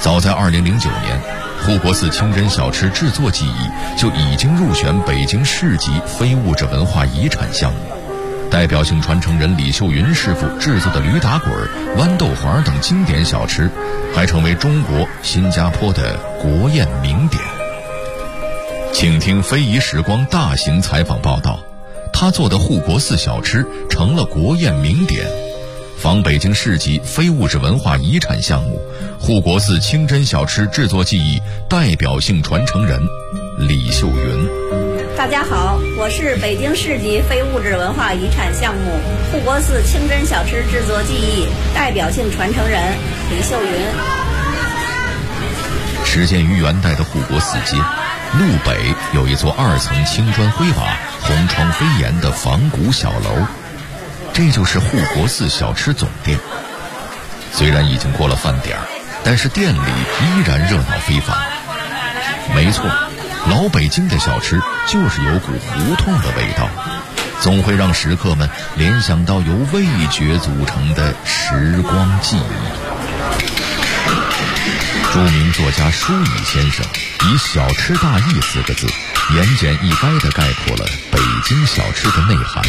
早在2009年，护国寺清真小吃制作技艺就已经入选北京市级非物质文化遗产项目。代表性传承人李秀云师傅制作的驴打滚、豌豆黄等经典小吃，还成为中国、新加坡的国宴名点。请听非遗时光大型采访报道，他做的护国寺小吃成了国宴名点。仿北京市级非物质文化遗产项目，护国寺清真小吃制作技艺代表性传承人李秀云。 大家好，我是北京市级非物质文化遗产项目护国寺清真小吃制作技艺代表性传承人李秀云。 始建于元代的护国寺街路北有一座2层青砖灰瓦、红窗飞檐的仿古小楼，这就是护国寺小吃总店。虽然已经过了饭点，但是店里依然热闹非凡。没错，老北京的小吃就是有股胡同的味道，总会让食客们联想到由味觉组成的时光记忆。著名作家舒乙先生以小吃大义4个字言简意赅地概括了北京小吃的内涵。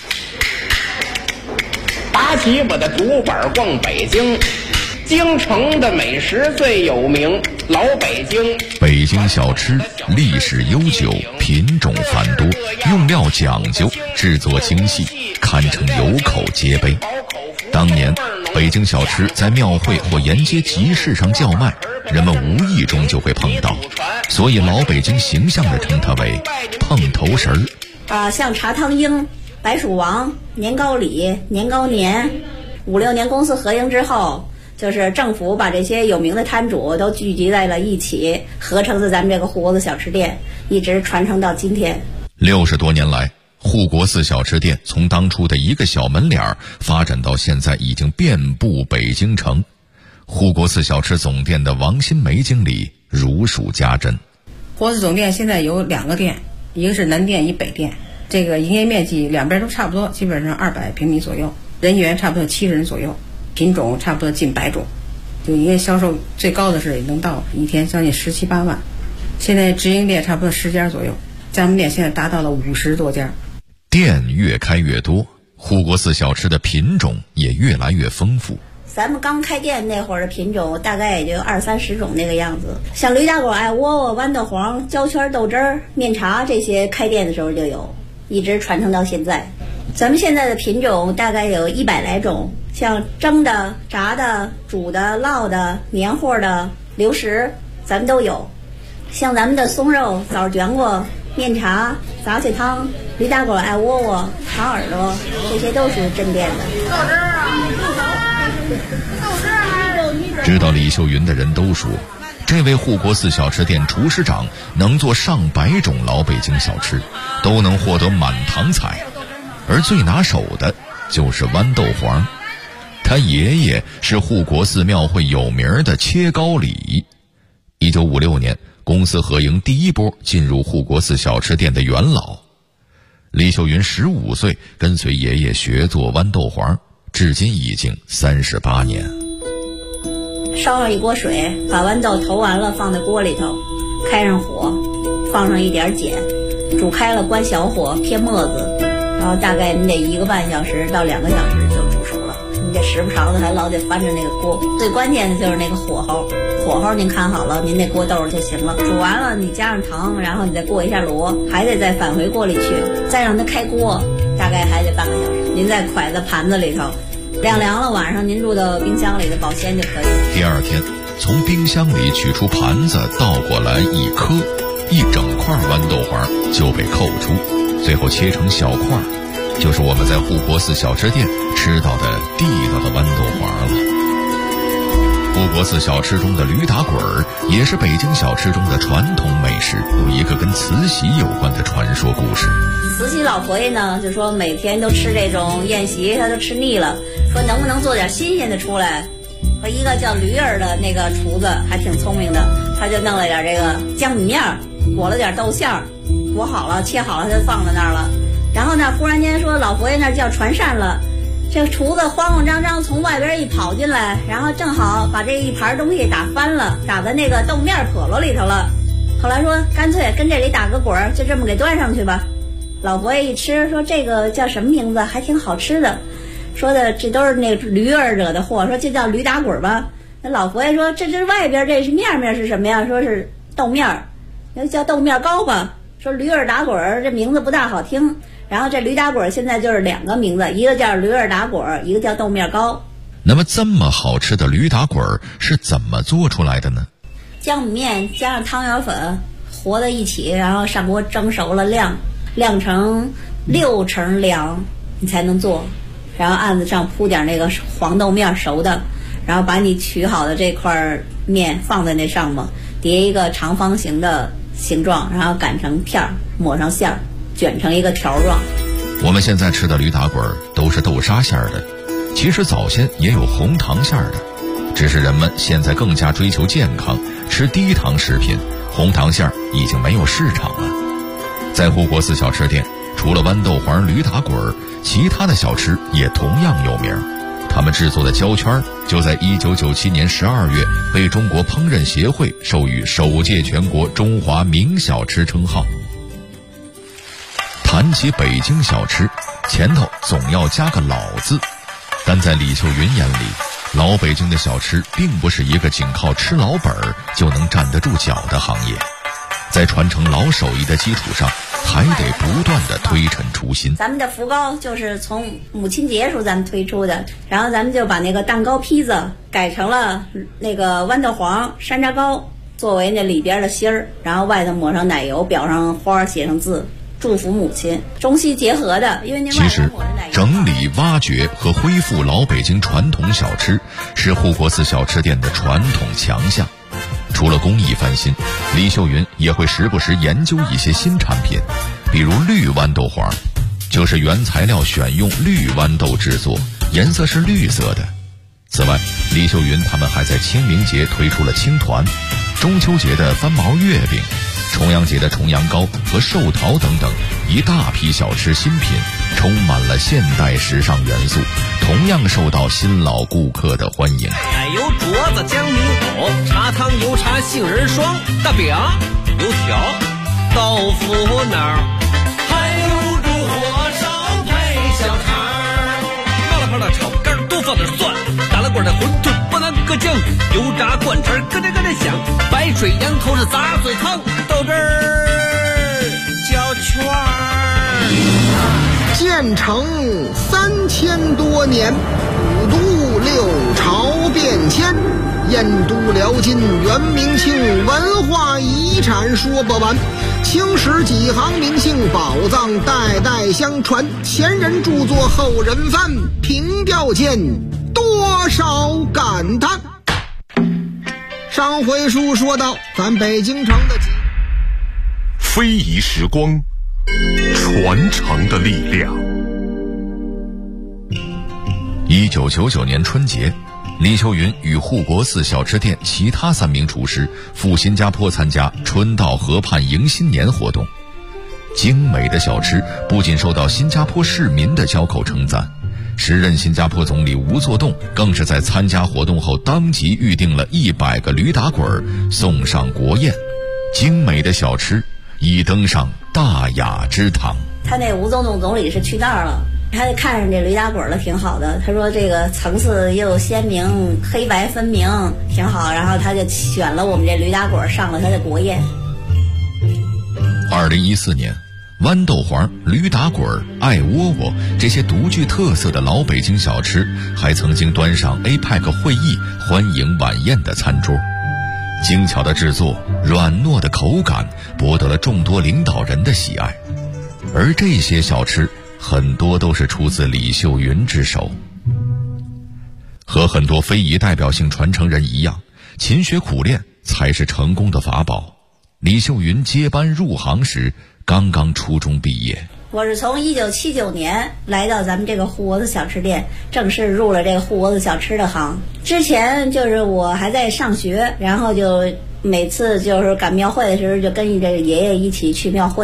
拿起我的竹板逛北京，京城的美食最有名，老北京。 北京小吃历史悠久，品种繁多，用料讲究，制作精细，堪称有口皆碑。当年北京小吃在庙会或沿街集市上叫卖，人们无意中就会碰到，所以老北京形象地称它为碰头食儿。 像茶汤鹰、白薯王、年糕里、年糕年，5、6年公司合营之后，就是政府把这些有名的摊主都聚集在了一起，合成的咱们这个护国寺小吃店，一直传承到今天。 60多年来，护国寺小吃店从当初的一个小门脸发展到现在已经遍布北京城。护国寺小吃总店的王新梅经理如数家珍。 护国寺总店现在有2个店，一个是南店，一北店。这个营业面积两边都差不多，基本上200平米左右，人员差不多70人左右，品种差不多近100种。就营业销售最高的是能到一天将近17、18万。现在直营店差不多10家左右，加盟店现在达到了50多家。 店越开越多，护国寺小吃的品种也越来越丰富。 咱们刚开店那会儿的品种大概也就20、30种那个样子，像驴打滚、艾窝窝、豌豆黄、焦圈、豆汁儿、面茶这些开店的时候就有，一直传承到现在。咱们现在的品种大概有100来种，像蒸的、炸的、煮的、烙的、黏糊的、流食咱们都有。像咱们的松肉、枣卷果、面茶、杂碎汤、驴打滚、艾窝窝、糖耳朵，这些都是镇店的。 知道李秀云的人都说，这位护国寺小吃店厨师长能做上百种老北京小吃，都能获得满堂彩。而最拿手的就是豌豆黄，他爷爷是护国寺庙会有名的切糕里。1956年，公司合营第一波进入护国寺小吃店的元老。李秀云15岁跟随爷爷学做豌豆黄，至今已经38年。 烧上一锅水，把豌豆投完了放在锅里头，开上火，放上一点碱，煮开了关小火偏沫子，然后大概你得1个半小时到2个小时就煮熟了。你这时不常的还老得翻着那个锅，最关键的就是那个火候，火候您看好了，您那锅豆就行了。煮完了你加上糖，然后你再过一下炉，还得再返回锅里去，再让它开锅，大概还得半个小时。您再蒯在盘子里头，晾凉了，晚上您入到冰箱里的保鲜就可以了。 第2天，从冰箱里取出盘子，倒过来一颗，一整块豌豆黄就被扣出，最后切成小块，就是我们在护国寺小吃店吃到的地道的豌豆黄了。护国寺小吃中的驴打滚也是北京小吃中的传统美食，有一个跟慈禧有关的传说故事。 慈禧老佛爷呢，就说每天都吃这种宴席，他都吃腻了，说能不能做点新鲜的出来。和一个叫驴儿的那个厨子还挺聪明的，他就弄了点这个江米面，裹了点豆馅儿，裹好了切好了，他就放在那儿了。然后呢，忽然间说老佛爷那儿叫传膳了， 这个厨子慌慌张张从外边一跑进来，然后正好把这一盘东西打翻了，打在那个豆面笸箩里头了。后来说干脆跟这里打个滚儿，就这么给端上去吧。老佛爷一吃说这个叫什么名字，还挺好吃的，说的这都是那个驴儿惹的祸，说这叫驴打滚吧。那老佛爷说这外边这是面是什么呀？说是豆面，那叫豆面糕吧。说驴儿打滚这名字不大好听，然后这驴打滚现在就是2个名字，一个叫驴儿打滚，一个叫豆面糕。 那么这么好吃的驴打滚是怎么做出来的呢？ 姜母面加上汤圆粉和在一起，然后上锅蒸熟了晾成6成凉你才能做，然后案子上铺点那个黄豆面熟的，然后把你取好的这块面放在那上面，叠一个长方形的形状，然后擀成片儿，抹上馅儿，卷成一个条状。 我们现在吃的驴打滚都是豆沙馅儿的，其实早先也有红糖馅儿的，只是人们现在更加追求健康，吃低糖食品，红糖馅儿已经没有市场了。在护国寺小吃店，除了豌豆黄、驴打滚，其他的小吃也同样有名。他们制作的焦圈就在1997年12月被中国烹饪协会授予首届全国中华名小吃称号。谈起北京小吃，前头总要加个老字，但在李秀云眼里，老北京的小吃并不是一个仅靠吃老本就能站得住脚的行业，在传承老手艺的基础上，还得不断的推陈出新。 咱们的福糕就是从母亲节时候咱们推出的，然后咱们就把那个蛋糕坯子改成了那个豌豆黄山楂糕作为那里边的芯儿，然后外头抹上奶油，裱上花，写上字，祝福母亲，中西结合的。因为那外头抹着奶油。 整理、挖掘和恢复老北京传统小吃是护国寺小吃店的传统强项。除了工艺翻新，李秀云也会时不时研究一些新产品，比如绿豌豆黄，就是原材料选用绿豌豆制作，颜色是绿色的。此外，李秀云他们还在清明节推出了青团，中秋节的翻毛月饼，重阳节的重阳糕和寿桃等等一大批小吃新品，充满了现代时尚元素，同样受到新老顾客的欢迎。 奶油镯子、江米藕、茶汤油茶、杏仁霜、大饼、油条、豆腐脑，还有入火烧配小肠，麻辣泡的炒肝多放点蒜，打了滚的馄饨不能搁酱，油炸灌肠咯吱咯吱响，白水羊头是杂碎汤，豆汁儿焦圈儿。 建成3000多年，五都六朝变迁，燕都辽金元明清，文化遗产说不完。青史几行名姓，宝藏代代相传，前人著作后人翻，凭吊间多少感叹。上回书说到咱北京城的非遗时光，传承的力量。 1999年春节，李秀云与护国寺小吃店其他3名厨师赴新加坡参加春到河畔迎新年活动。精美的小吃不仅受到新加坡市民的交口称赞，时任新加坡总理吴作栋更是在参加活动后当即预定了100个驴打滚送上国宴。精美的小吃已登上大雅之堂。 他那吴作栋总理是去那儿了，他就看上这驴打滚了，挺好的。他说这个层次又鲜明，黑白分明，挺好。然后他就选了我们这驴打滚上了他的国宴。 2014年，豌豆黄、驴打滚、爱窝窝这些独具特色的老北京小吃，还曾经端上 APEC 会议欢迎晚宴的餐桌。精巧的制作，软糯的口感，博得了众多领导人的喜爱。而这些小吃很多都是出自李秀云之手。和很多非遗代表性传承人一样，勤学苦练才是成功的法宝。李秀云接班入行时刚刚初中毕业。 我是从1979年来到咱们这个护国寺小吃店，正式入了这个护国寺小吃的行。之前就是我还在上学，然后就每次就是赶庙会的时候，就跟着爷爷一起去庙会。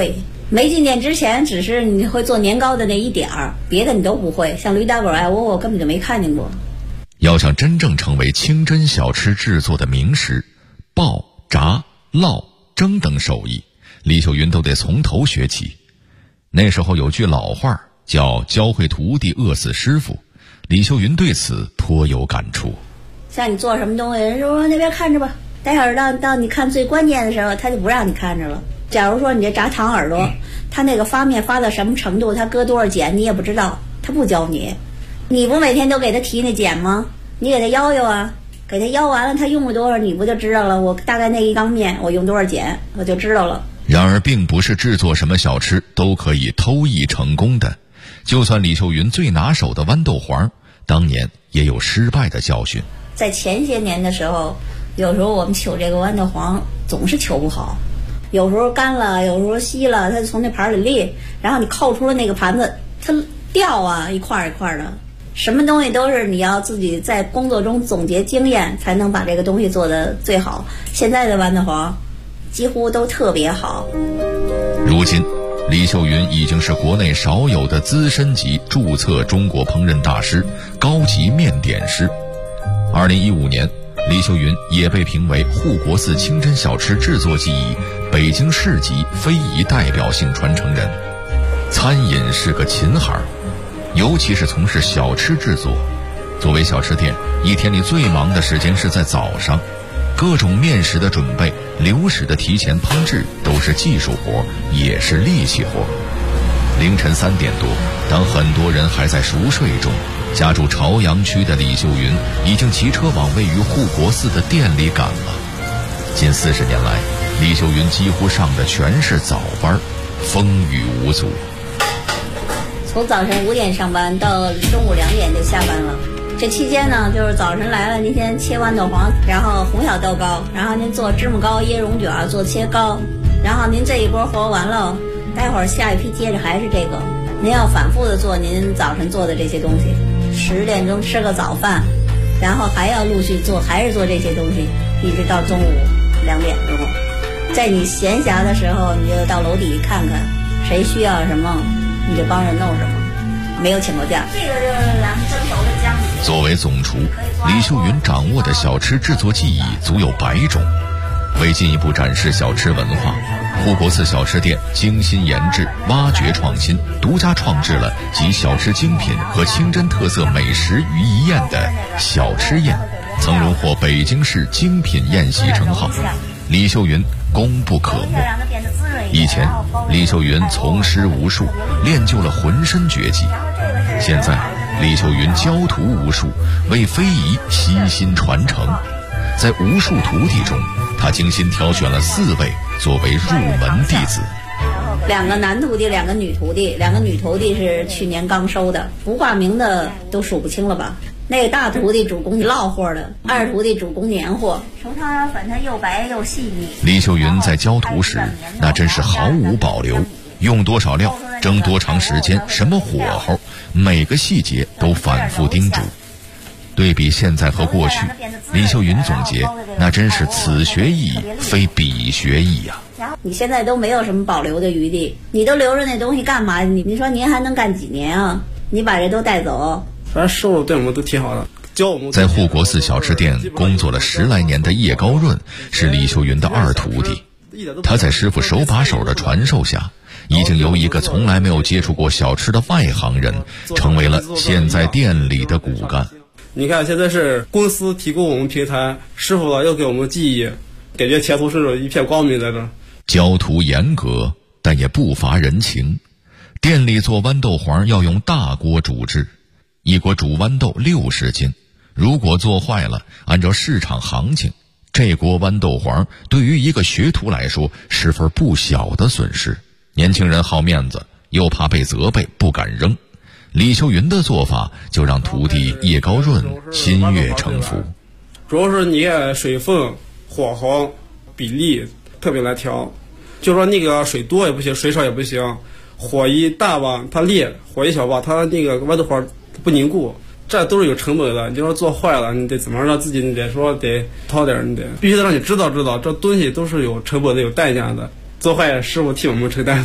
没进店之前，只是你会做年糕的那一点儿，别的你都不会。像驴打滚我根本就没看见过。 要想真正成为清真小吃制作的名师，爆、炸、烙、蒸等手艺，李秀云都得从头学起。那时候有句老话叫教会徒弟饿死师傅，李秀云对此颇有感触。 像你做什么东西，人说那边看着吧，待会儿到你看最关键的时候，他就不让你看着了。假如说你这炸糖耳朵，他那个发面发到什么程度，他搁多少碱你也不知道，他不教你。你不每天都给他提那碱吗？你给他摇摇啊，给他摇完了他用了多少你不就知道了？我大概那一缸面我用多少碱我就知道了。 然而并不是制作什么小吃都可以偷艺成功的，就算李秀云最拿手的豌豆黄，当年也有失败的教训。 在前些年的时候，有时候我们取这个豌豆黄总是取不好，有时候干了，有时候稀了，它就从那盘里裂，然后你扣出了那个盘子，它掉啊，一块一块的。什么东西都是你要自己在工作中总结经验，才能把这个东西做得最好。现在的豌豆黄几乎都特别好。 如今李秀云已经是国内少有的资深级注册中国烹饪大师、高级面点师。2015年，李秀云也被评为护国寺清真小吃制作技艺北京市级非遗代表性传承人。餐饮是个勤行，尤其是从事小吃制作。作为小吃店，一天里最忙的时间是在早上，各种面食的准备、流食的提前烹制都是技术活，也是力气活。凌晨3点多，当很多人还在熟睡中，家住朝阳区的李秀云已经骑车往位于护国寺的店里赶了。近40年来，李秀云几乎上的全是早班，风雨无阻。 从早晨5点上班到中午2点就下班了。这期间呢，就是早晨来了，您先切豌豆黄，然后红小豆糕，然后您做芝麻糕、椰蓉卷、做切糕，然后您这一波活完了，待会儿下一批接着还是这个，您要反复的做您早晨做的这些东西。10点钟吃个早饭，然后还要陆续做，还是做这些东西，一直到中午2点钟。在你闲暇的时候，你就到楼底看看谁需要什么，你就帮人弄什么，没有请过假。这个就是咱们蒸熟的姜。 作为总厨，李秀云掌握的小吃制作技艺足有100种。为进一步展示小吃文化，护国寺小吃店精心研制、挖掘创新，独家创制了集小吃精品和清真特色美食于一宴的小吃宴，曾荣获北京市精品宴席称号。李秀云功不可没。以前，李秀云从师无数，练就了浑身绝技。现在，李秀云教徒无数，为非遗悉心传承。在无数徒弟中，他精心挑选了4位作为入门弟子。 2个男徒弟，2个女徒弟，2个女徒弟是去年刚收的，不挂名的都数不清了吧。那个大徒弟主攻烙货的，2徒弟主攻年货，手它粉它又白又细腻。 李秀云在教徒时，那真是毫无保留，用多少料，蒸多长时间，什么火候，每个细节都反复叮嘱。对比现在和过去，李秀云总结，那真是此学艺非彼学艺呀。 你现在都没有什么保留的余地，你都留着那东西干嘛？你说您还能干几年啊？你把这都带走。 反正师傅对我们都挺好的，教我们。 在护国寺小吃店工作了10来年的叶高润是李秀云的2徒弟，他在师傅手把手的传授下，已经由一个从来没有接触过小吃的外行人，成为了现在店里的骨干。 你看，现在是公司提供我们平台，师傅要给我们技艺，感觉前途是一片光明在这。 教徒严格，但也不乏人情。店里做豌豆黄要用大锅煮制，一锅煮豌豆60斤，如果做坏了，按照市场行情，这锅豌豆黄对于一个学徒来说是份不小的损失。年轻人好面子，又怕被责备，不敢扔。李秀云的做法就让徒弟叶高润心悦诚服。 主要是你看水分、火候、比例特别难调，就说那个水多也不行，水少也不行，火一大吧它裂，火一小吧它那个豌豆黄不凝固，这都是有成本的。你就说做坏了，你得怎么让自己，你得说得掏点，你得必须得让你知道这东西都是有成本的、有代价的。做坏师傅替我们承担都是。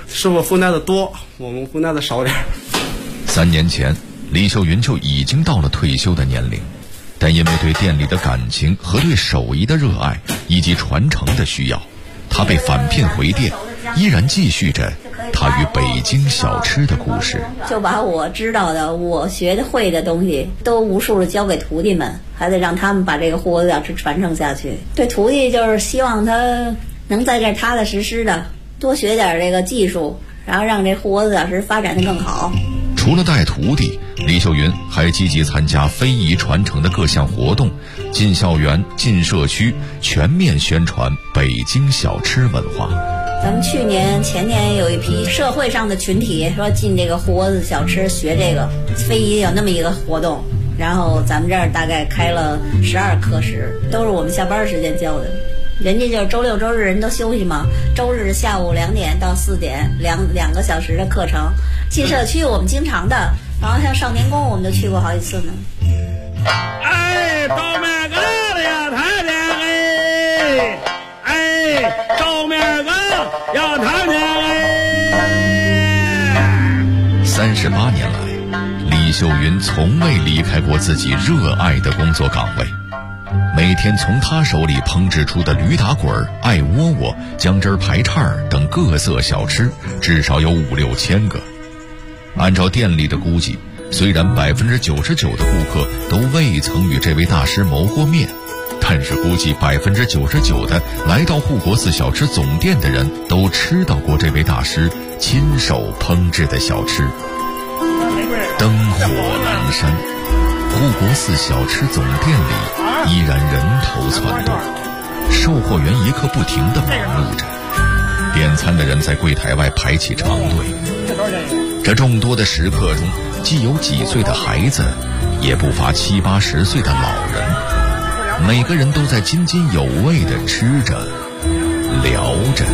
师傅分担的多，我们分担的少点。 3年前，李秀云就已经到了退休的年龄，但因为对店里的感情和对手艺的热爱以及传承的需要，他被返聘回店，依然继续着他与北京小吃的故事。 就把我知道的、我学的会的东西都无数的教给徒弟们，还得让他们把这个护国小吃传承下去。对徒弟就是希望他能在这踏踏实实的多学点这个技术，然后让这护国小吃发展得更好。 除了带徒弟，李秀云还积极参加非遗传承的各项活动，进校园、进社区，全面宣传北京小吃文化。 咱们去年、前年有一批社会上的群体说进这个护国小吃学这个非遗，有那么一个活动，然后咱们这儿大概开了12课时，都是我们下班时间教的。人家就是周六周日人都休息嘛，周日下午2点到4点两个小时的课程。进社区我们经常的，然后像少年宫我们都去过好几次呢。 哎，到面个了呀，太太哎，哎，到面个呀，太太哎。 38年来，李秀云从未离开过自己热爱的工作岗位。每天从他手里烹制出的驴打滚、艾窝窝、姜汁排叉等各色小吃至少有5-6千个。按照店里的估计，虽然99%的顾客都未曾与这位大师谋过面，但是估计99%的来到护国寺小吃总店的人都吃到过这位大师亲手烹制的小吃。灯火阑珊，护国寺小吃总店里依然人头攒动，售货员一刻不停地忙碌着，点餐的人在柜台外排起长队。这众多的食客中，既有几岁的孩子，也不乏70、80岁的老人，每个人都在津津有味地吃着、聊着。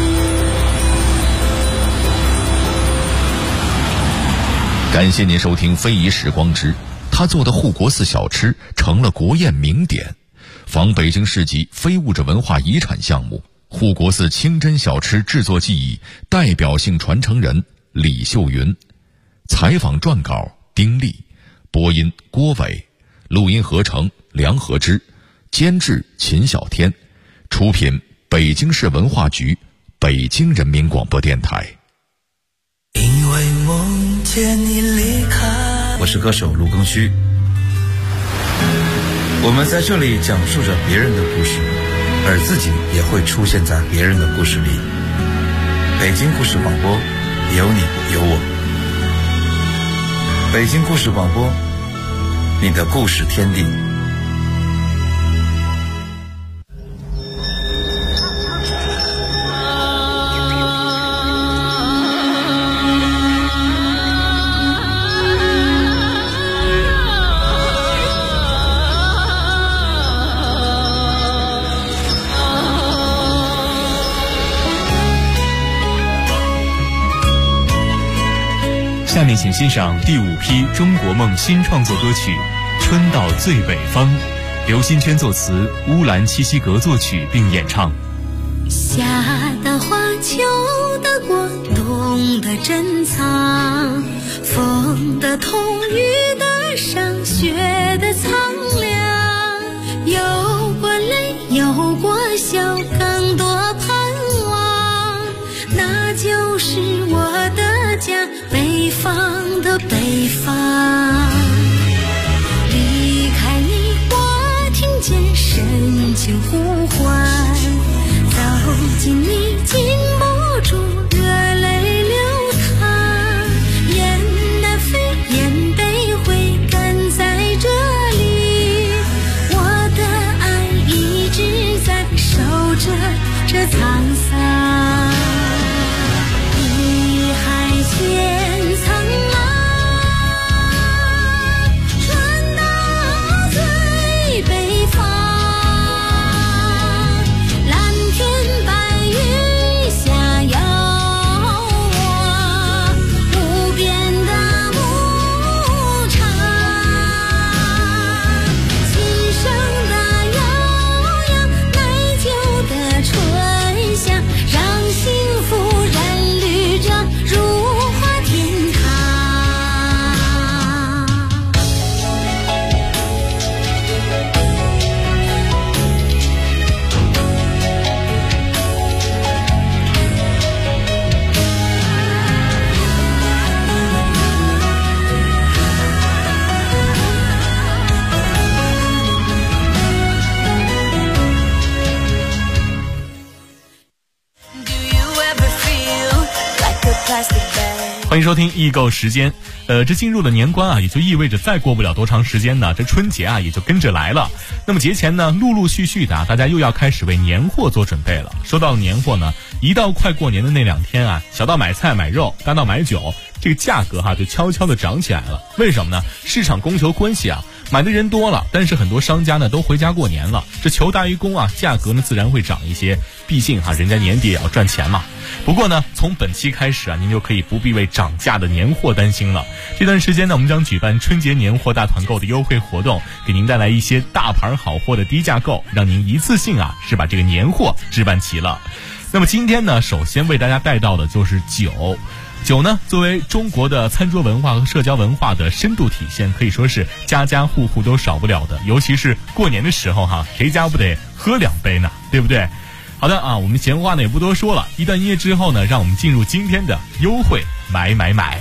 感谢您收听《非遗时光之》，他做的护国寺小吃成了国宴名典。仿北京市级非物质文化遗产项目护国寺清真小吃制作技艺代表性传承人李秀云，采访撰稿丁力，播音郭伟，录音合成梁和之，监制秦小天，出品北京市文化局，北京人民广播电台。 因为梦见你离开。我是歌手卢庚戌，我们在这里讲述着别人的故事，而自己也会出现在别人的故事里。北京故事广播，有你有我。北京故事广播，你的故事天地。 下面请欣赏第5批中国梦新创作歌曲《春到最北方》，刘新娟作词，乌兰七西格作曲并演唱。 夏的花，秋的果，冬的珍藏，风的痛，雨的伤，雪的苍凉，有过泪，有过笑，更多盼望，那就是我的家，北方的北方。离开你，我听见深情呼唤，走近你，禁不住热泪流淌，雁南飞，雁北回，赶在这里，我的爱一直在守着这沧桑。一海千苍茫，传到最北方，蓝天白云下遥望，无边的牧场，琴声的悠扬，奶酒的醇香，让心欢迎收听易购时间。这进入了年关啊，也就意味着再过不了多长时间呢，这春节啊也就跟着来了。那么节前呢，陆陆续续的大家又要开始为年货做准备了。说到年货呢，一到快过年的那2天啊，小到买菜买肉，大到买酒，这个价格就悄悄的涨起来了。为什么呢？市场供求关系啊，买的人多了，但是很多商家呢都回家过年了，这求大于供啊，价格呢自然会涨一些。毕竟人家年底也要赚钱嘛。不过呢，从本期开始啊，您就可以不必为涨价的年货担心了。这段时间呢，我们将举办春节年货大团购的优惠活动，给您带来一些大牌好货的低价购，让您一次性是把这个年货置办齐了。那么今天呢，首先为大家带到的就是酒。酒呢，作为中国的餐桌文化和社交文化的深度体现，可以说是家家户户都少不了的。尤其是过年的时候谁家不得喝2杯呢？对不对？好的我们闲话呢也不多说了，一段音乐之后呢，让我们进入今天的优惠买。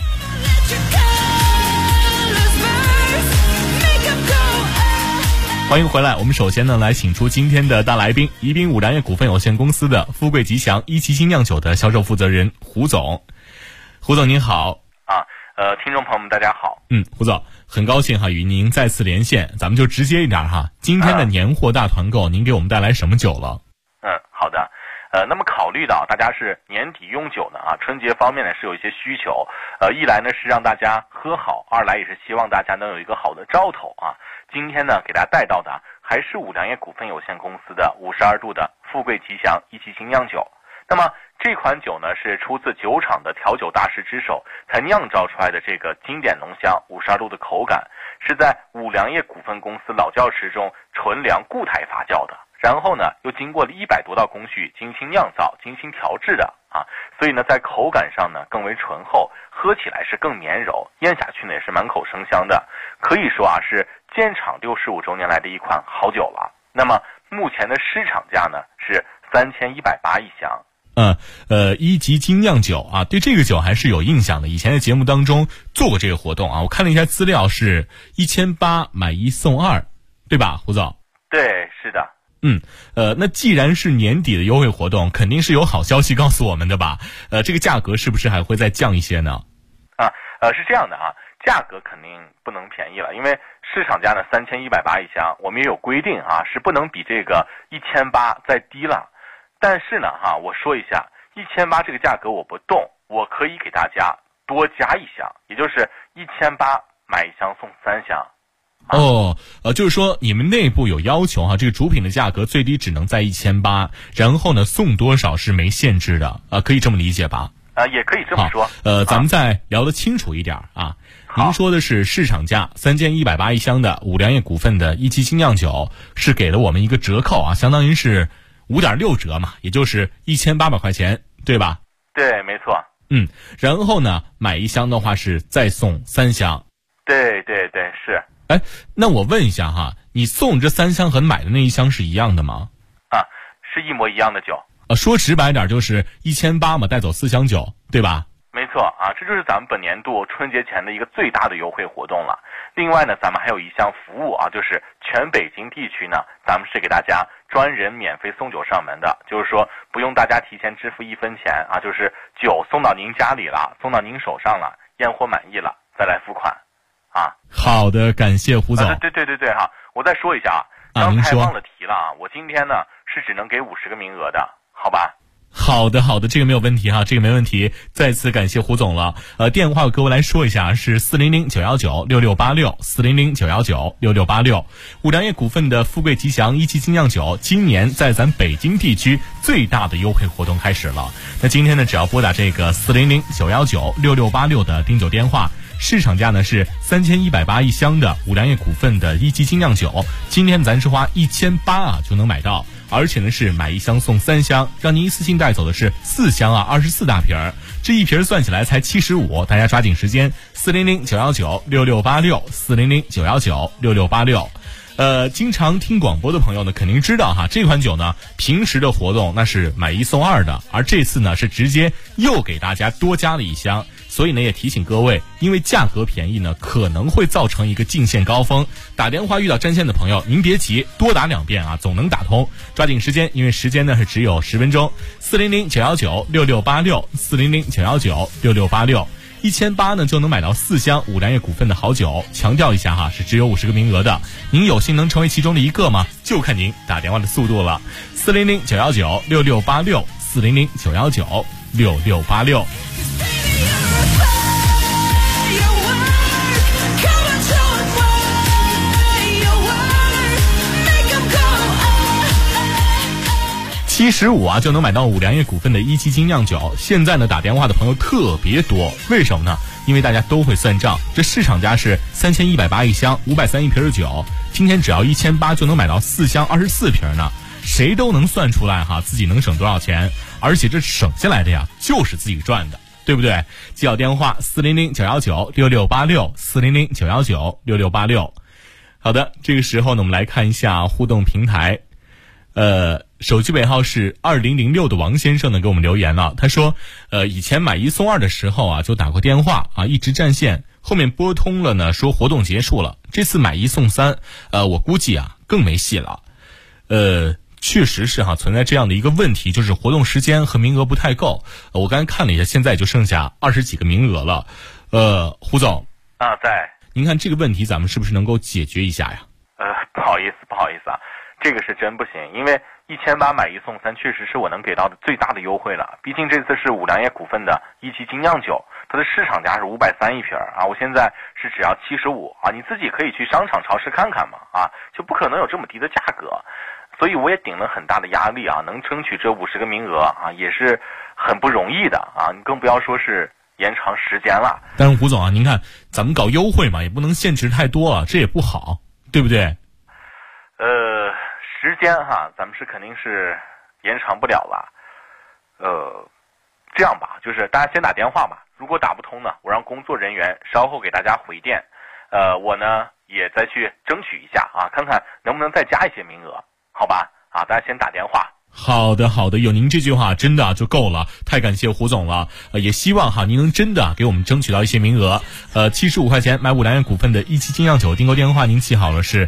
欢迎回来，我们首先呢来请出今天的大来宾，宜宾五粮液股份有限公司的富贵吉祥一期精酿酒的销售负责人胡总。胡总您好。 听众朋友们大家好。 胡总，很高兴与您再次连线，咱们就直接一点今天的年货大团购，您给我们带来什么酒了？ 好的。那么考虑到大家是年底用酒呢春节方面呢是有一些需求，一来呢是让大家喝好，二来也是希望大家能有一个好的兆头今天呢给大家带到的还是五粮液股份有限公司的52度的富贵吉祥一期精酿酒。那么这款酒呢是出自酒厂的调酒大师之手才酿造出来的这个经典浓香52度的口感，是在五粮液股份公司老窖池中纯粮固态发酵的，然后呢又经过了100多道工序精心酿造精心调制的所以呢在口感上呢更为醇厚，喝起来是更绵柔，咽下去呢也是满口生香的，可以说是建厂65周年来的一款好酒了。那么目前的市场价呢是3180一箱。 一级精酿酒对这个酒还是有印象的，以前在节目当中做过这个活动我看了一下资料，是1800买1送2，对吧，胡总？ 对，是的。 那既然是年底的优惠活动，肯定是有好消息告诉我们的吧？这个价格是不是还会再降一些呢？ 是这样的价格肯定不能便宜了，因为市场价呢3180一箱，我们也有规定是不能比这个1800再低了。但是呢我说一下，1800这个价格我不动，我可以给大家多加1箱，也就是1800买1箱送3箱。 就是说你们内部有要求这个主品的价格最低只能在1800，然后呢送多少是没限制的可以这么理解吧？ 也可以这么说。 咱们再聊得清楚一点您说的是市场价3180一箱的五粮液股份的一期精酿酒，是给了我们一个折扣相当于是5.6折嘛，也就是1800块钱，对吧？ 对，没错。 然后呢买1箱的话是再送3箱。 对，是。 那我问一下你送这3箱和买的那1箱是一样的吗？ 是一模一样的酒。 说直白点就是1800嘛，带走4箱酒，对吧？ 没错这就是咱们本年度春节前的一个最大的优惠活动了。另外呢，咱们还有一项服务就是全北京地区呢，咱们是给大家专人免费送酒上门的，就是说不用大家提前支付1分钱就是酒送到您家里了，送到您手上了，验货满意了再来付款好的，感谢胡总。 对我再说一下刚才忘了提了我今天呢是只能给50个名额的，好吧？ 好的，这个没有问题这个没问题。再次感谢胡总了。电话各位来说一下是400-919-6686，400-919-6686。五粮液股份的富贵吉祥一期精酿酒，今年在咱北京地区最大的优惠活动开始了。那今天呢，只要拨打这个400-919-6686的订酒电话，市场价呢是3180一箱的五粮液股份的一期精酿酒，今天咱是花1800就能买到。而且呢是买1箱送3箱，让您一次性带走的是4箱24大瓶儿，这一瓶算起来才75，大家抓紧时间，400-919-6686，400-919-6686。经常听广播的朋友呢，肯定知道这款酒呢，平时的活动那是买1送2的，而这次呢是直接又给大家多加了1箱。所以呢，也提醒各位，因为价格便宜呢，可能会造成一个进线高峰。打电话遇到占线的朋友，您别急，多打2遍总能打通。抓紧时间，因为时间呢是只有10分钟。400-919-6686，400-919-6686。 1800呢就能买到4箱五粮液股份的好酒。强调一下哈，是只有50个名额的，您有幸能成为其中的一个吗？就看您打电话的速度了。400-919-6686，400-919-6686。75啊就能买到五粮液股份的一期精酿酒。现在呢打电话的朋友特别多，为什么呢？因为大家都会算账，这市场价是3180一箱，530一瓶的酒，今天只要1800就能买到4箱24瓶呢。谁都能算出来哈，自己能省多少钱，而且这省下来的呀就是自己赚的，对不对？记好电话400-919-6686，400-919-6686。好的，这个时候呢我们来看一下互动平台。手机尾号是2006的王先生呢给我们留言了，他说以前买1送2的时候啊就打过电话啊，一直占线，后面拨通了呢说活动结束了，这次买1送3我估计啊更没戏了。确实是哈，存在这样的一个问题，就是活动时间和名额不太够。我刚才看了一下，现在就剩下20几个名额了。胡总啊，在您看这个问题咱们是不是能够解决一下呀？ 不好意思啊，这个是真不行，因为1800买1送3确实是我能给到的最大的优惠了。毕竟这次是五粮液股份的一期精酿酒，它的市场价是530一瓶啊，我现在是只要75啊，你自己可以去商场超市看看嘛啊，就不可能有这么低的价格。所以我也顶了很大的压力啊，能争取这50个名额啊，也是很不容易的啊，你更不要说是延长时间了。 但是胡总啊，您看咱们搞优惠嘛，也不能限制太多啊，这也不好，对不对？ 时间哈，咱们是肯定是延长不了了。这样吧，就是大家先打电话吧，如果打不通呢，我让工作人员稍后给大家回电。我呢也再去争取一下啊，看看能不能再加一些名额，好吧？啊，大家先打电话。 好的，有您这句话真的就够了，太感谢胡总了。也希望哈您能真的给我们争取到一些名额。75块钱买五粮液股份的一期精酿酒，订购电话您记好了是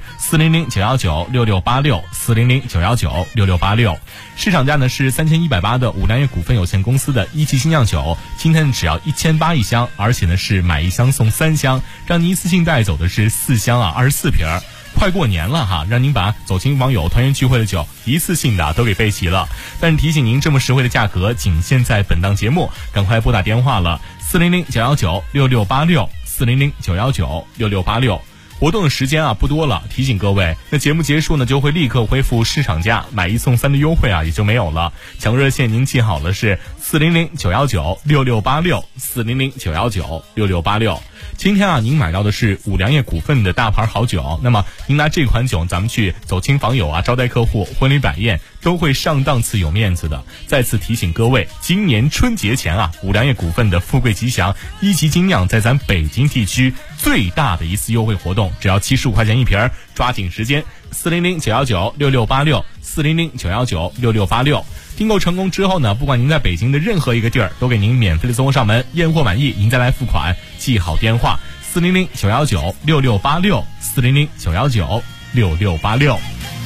400-919-6686，400-919-6686。市场价呢是3180的五粮液股份有限公司的一期精酿酒，今天只要1800一箱，而且呢是买1箱送3箱，让您一次性带走的是4箱啊24瓶。快过年了哈，让您把走亲访友团圆聚会的酒一次性的都给备齐了。但是提醒您，这么实惠的价格仅限在本档节目，赶快拨打电话了，400-919-6686，400-919-6686。活动的时间啊不多了，提醒各位，那节目结束呢就会立刻恢复市场价，买1送3的优惠啊也就没有了。抢热线您记好了是400-919-6686，400-919-6686。今天啊您买到的是五粮液股份的大牌好酒，那么您拿这款酒咱们去走亲访友啊，招待客户，婚礼摆宴都会上档次有面子的。再次提醒各位，今年春节前啊，五粮液股份的富贵吉祥一级精酿在咱北京地区最大的一次优惠活动，只要75块钱一瓶，抓紧时间，400-919-6686，400-919-6686。订购成功之后呢，不管您在北京的任何一个地儿，都给您免费的送货上门，验货满意您再来付款。记好电话，400-919-6686，400-919-6686。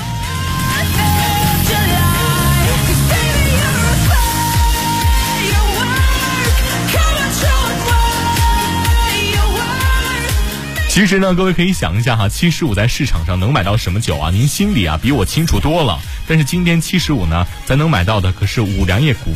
其实呢，各位可以想一下哈，75在市场上能买到什么酒啊？您心里啊比我清楚多了。但是今天75呢，咱能买到的可是五粮液股